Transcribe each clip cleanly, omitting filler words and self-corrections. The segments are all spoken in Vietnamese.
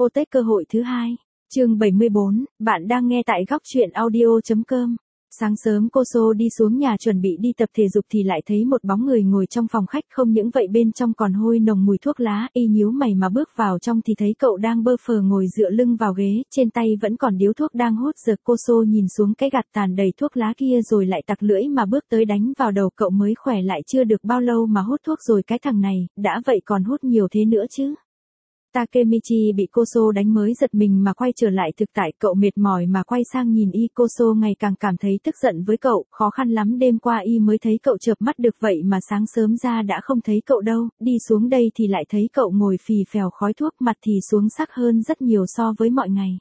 Tết cơ hội thứ hai. Chương 74, bạn đang nghe tại góc truyện audio.com. Sáng sớm Cô đi xuống nhà chuẩn bị đi tập thể dục thì lại thấy một bóng người ngồi trong phòng khách, không những vậy bên trong còn hôi nồng mùi thuốc lá. Y nhíu mày mà bước vào trong thì thấy cậu đang bơ phờ ngồi dựa lưng vào ghế, trên tay vẫn còn điếu thuốc đang hút dược. Cô nhìn xuống cái gạt tàn đầy thuốc lá kia rồi lại tặc lưỡi mà bước tới đánh vào đầu cậu. Mới khỏe lại chưa được bao lâu mà hút thuốc rồi, cái thằng này, đã vậy còn hút nhiều thế nữa chứ. Takemichi bị Cô đánh mới giật mình mà quay trở lại thực tại. Cậu mệt mỏi mà quay sang nhìn y. Cô ngày càng cảm thấy tức giận với cậu. Khó khăn lắm đêm qua y mới thấy cậu chợp mắt được, vậy mà sáng sớm ra đã không thấy cậu đâu. Đi xuống đây thì lại thấy cậu ngồi phì phèo khói thuốc, mặt thì xuống sắc hơn rất nhiều so với mọi ngày.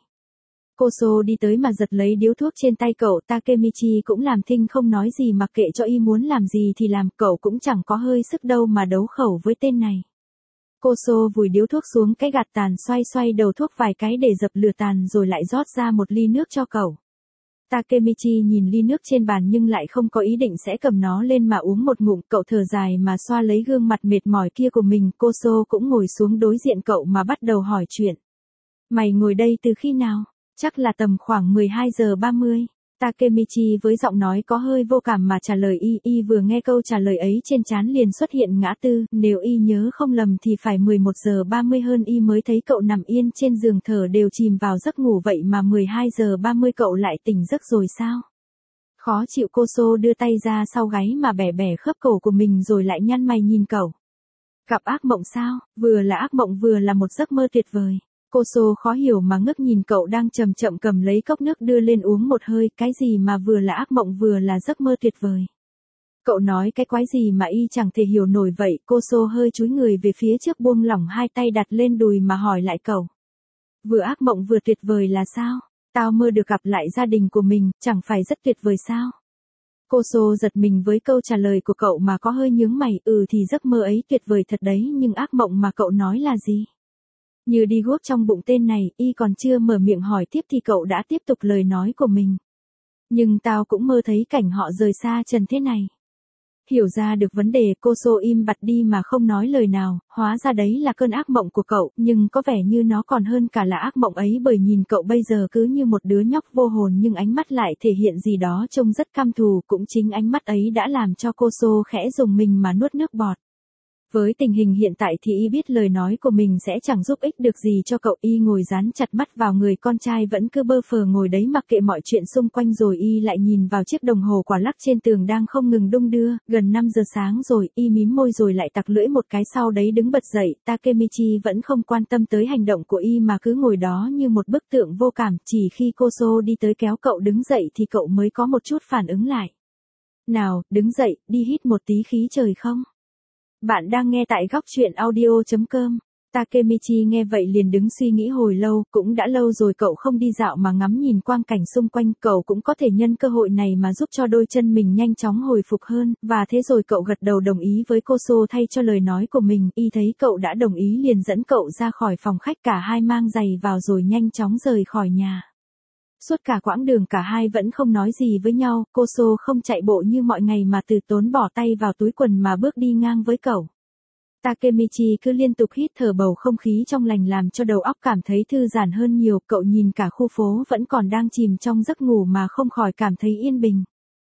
Cô đi tới mà giật lấy điếu thuốc trên tay cậu. Takemichi cũng làm thinh không nói gì, mặc kệ cho y muốn làm gì thì làm, cậu cũng chẳng có hơi sức đâu mà đấu khẩu với tên này. Cô vùi điếu thuốc xuống cái gạt tàn, xoay đầu thuốc vài cái để dập lửa tàn rồi lại rót ra một ly nước cho cậu. Takemichi nhìn ly nước trên bàn nhưng lại không có ý định sẽ cầm nó lên mà uống một ngụm. Cậu thở dài mà xoa lấy gương mặt mệt mỏi kia của mình. Cô cũng ngồi xuống đối diện cậu mà bắt đầu hỏi chuyện. Mày ngồi đây từ khi nào? Chắc là tầm khoảng 12 giờ 30. Takemichi với giọng nói có hơi vô cảm mà trả lời y. Vừa nghe câu trả lời ấy trên trán liền xuất hiện ngã tư, nếu y nhớ không lầm thì phải 11 giờ 30 hơn y mới thấy cậu nằm yên trên giường thở đều chìm vào giấc ngủ, vậy mà 12 giờ 30 cậu lại tỉnh giấc rồi sao? Khó chịu. Cô đưa tay ra sau gáy mà bẻ khớp cổ của mình rồi lại nhăn mày nhìn cậu. Gặp ác mộng sao? Vừa là ác mộng vừa là một giấc mơ tuyệt vời. Cô khó hiểu mà ngước nhìn cậu đang chậm chậm cầm lấy cốc nước đưa lên uống một hơi. Cái gì mà vừa là ác mộng vừa là giấc mơ tuyệt vời? Cậu nói cái quái gì mà y chẳng thể hiểu nổi vậy. Cô hơi chúi người về phía trước, buông lỏng hai tay đặt lên đùi mà hỏi lại cậu. Vừa ác mộng vừa tuyệt vời là sao? Tao mơ được gặp lại gia đình của mình, chẳng phải rất tuyệt vời sao? Cô giật mình với câu trả lời của cậu mà có hơi nhướng mày. Thì giấc mơ ấy tuyệt vời thật đấy, nhưng ác mộng mà cậu nói là gì? Như đi guốc trong bụng tên này, y còn chưa mở miệng hỏi tiếp thì cậu đã tiếp tục lời nói của mình. Nhưng tao cũng mơ thấy cảnh họ rời xa trần thế này. Hiểu ra được vấn đề, cô im bặt đi mà không nói lời nào. Hóa ra đấy là cơn ác mộng của cậu, nhưng có vẻ như nó còn hơn cả là ác mộng ấy, bởi nhìn cậu bây giờ cứ như một đứa nhóc vô hồn nhưng ánh mắt lại thể hiện gì đó trông rất căm thù. Cũng chính ánh mắt ấy đã làm cho cô khẽ rùng mình mà nuốt nước bọt. Với tình hình hiện tại thì y biết lời nói của mình sẽ chẳng giúp ích được gì cho cậu. Y ngồi dán chặt mắt vào người con trai vẫn cứ bơ phờ ngồi đấy mặc kệ mọi chuyện xung quanh, rồi y lại nhìn vào chiếc đồng hồ quả lắc trên tường đang không ngừng đung đưa. Gần 5 giờ sáng rồi, y mím môi rồi lại tặc lưỡi một cái, sau đấy đứng bật dậy. Takemichi vẫn không quan tâm tới hành động của y mà cứ ngồi đó như một bức tượng vô cảm. Chỉ khi cô đi tới kéo cậu đứng dậy thì cậu mới có một chút phản ứng lại. Nào, đứng dậy, đi hít một tí khí trời không? Bạn đang nghe tại góc truyện audio.com. Takemichi nghe vậy liền đứng suy nghĩ hồi lâu. Cũng đã lâu rồi cậu không đi dạo mà ngắm nhìn quang cảnh xung quanh. Cậu cũng có thể nhân cơ hội này mà giúp cho đôi chân mình nhanh chóng hồi phục hơn. Và thế rồi cậu gật đầu đồng ý với cô thay cho lời nói của mình. Y thấy cậu đã đồng ý liền dẫn cậu ra khỏi phòng khách, cả hai mang giày vào rồi nhanh chóng rời khỏi nhà. Suốt cả quãng đường cả hai vẫn không nói gì với nhau. Cô không chạy bộ như mọi ngày mà từ tốn bỏ tay vào túi quần mà bước đi ngang với cậu. Takemichi cứ liên tục hít thở bầu không khí trong lành làm cho đầu óc cảm thấy thư giãn hơn nhiều. Cậu nhìn cả khu phố vẫn còn đang chìm trong giấc ngủ mà không khỏi cảm thấy yên bình.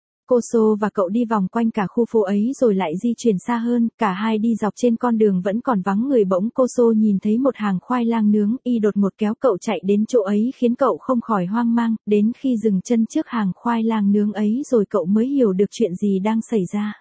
Cô và cậu đi vòng quanh cả khu phố ấy rồi lại di chuyển xa hơn. Cả hai đi dọc trên con đường vẫn còn vắng người, bỗng cô nhìn thấy một hàng khoai lang nướng. Y đột ngột kéo cậu chạy đến chỗ ấy khiến cậu không khỏi hoang mang. Đến khi dừng chân trước hàng khoai lang nướng ấy rồi cậu mới hiểu được chuyện gì đang xảy ra.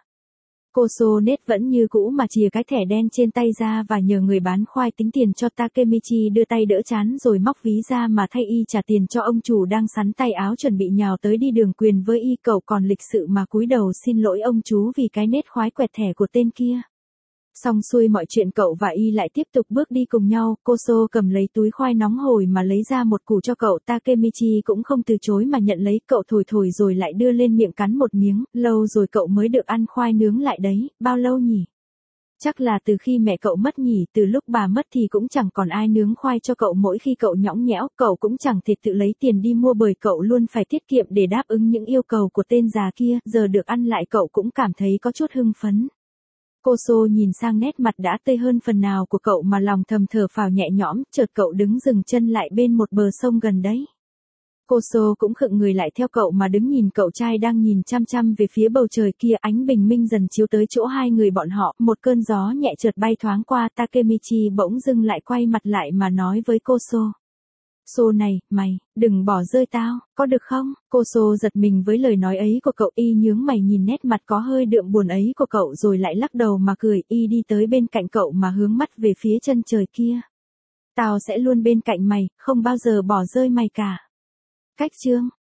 Cô nết vẫn như cũ mà chìa cái thẻ đen trên tay ra và nhờ người bán khoai tính tiền cho. Takemichi đưa tay đỡ trán rồi móc ví ra mà thay y trả tiền cho ông chủ đang sắn tay áo chuẩn bị nhào tới đi đường quyền với y. Cậu còn lịch sự mà cúi đầu xin lỗi ông chú vì cái nết khoái quẹt thẻ của tên kia. Xong xuôi mọi chuyện cậu và y lại tiếp tục bước đi cùng nhau. Cô cầm lấy túi khoai nóng hổi mà lấy ra một củ cho cậu. Takemichi cũng không từ chối mà nhận lấy. Cậu thổi rồi lại đưa lên miệng cắn một miếng. Lâu rồi cậu mới được ăn khoai nướng lại đấy, bao lâu nhỉ? Chắc là từ khi mẹ cậu mất nhỉ. Từ lúc bà mất thì cũng chẳng còn ai nướng khoai cho cậu. Mỗi khi cậu nhõng nhẽo, cậu cũng chẳng thể tự lấy tiền đi mua bởi cậu luôn phải tiết kiệm để đáp ứng những yêu cầu của tên già kia. Giờ được ăn lại cậu cũng cảm thấy có chút hưng phấn. Cô Sô nhìn sang nét mặt đã tê hơn phần nào của cậu mà lòng thầm thở phào nhẹ nhõm, chợt cậu đứng dừng chân lại bên một bờ sông gần đấy. Cô Sô cũng khựng người lại theo cậu mà đứng nhìn cậu trai đang nhìn chăm chăm về phía bầu trời kia, ánh bình minh dần chiếu tới chỗ hai người bọn họ, một cơn gió nhẹ chợt bay thoáng qua, Takemichi bỗng dưng lại quay mặt lại mà nói với cô Sô. Sô này, mày, đừng bỏ rơi tao, có được không? Cô Sô giật mình với lời nói ấy của cậu, y nhướng mày nhìn nét mặt có hơi đượm buồn ấy của cậu rồi lại lắc đầu mà cười, y đi tới bên cạnh cậu mà hướng mắt về phía chân trời kia. Tao sẽ luôn bên cạnh mày, không bao giờ bỏ rơi mày cả. Cách chương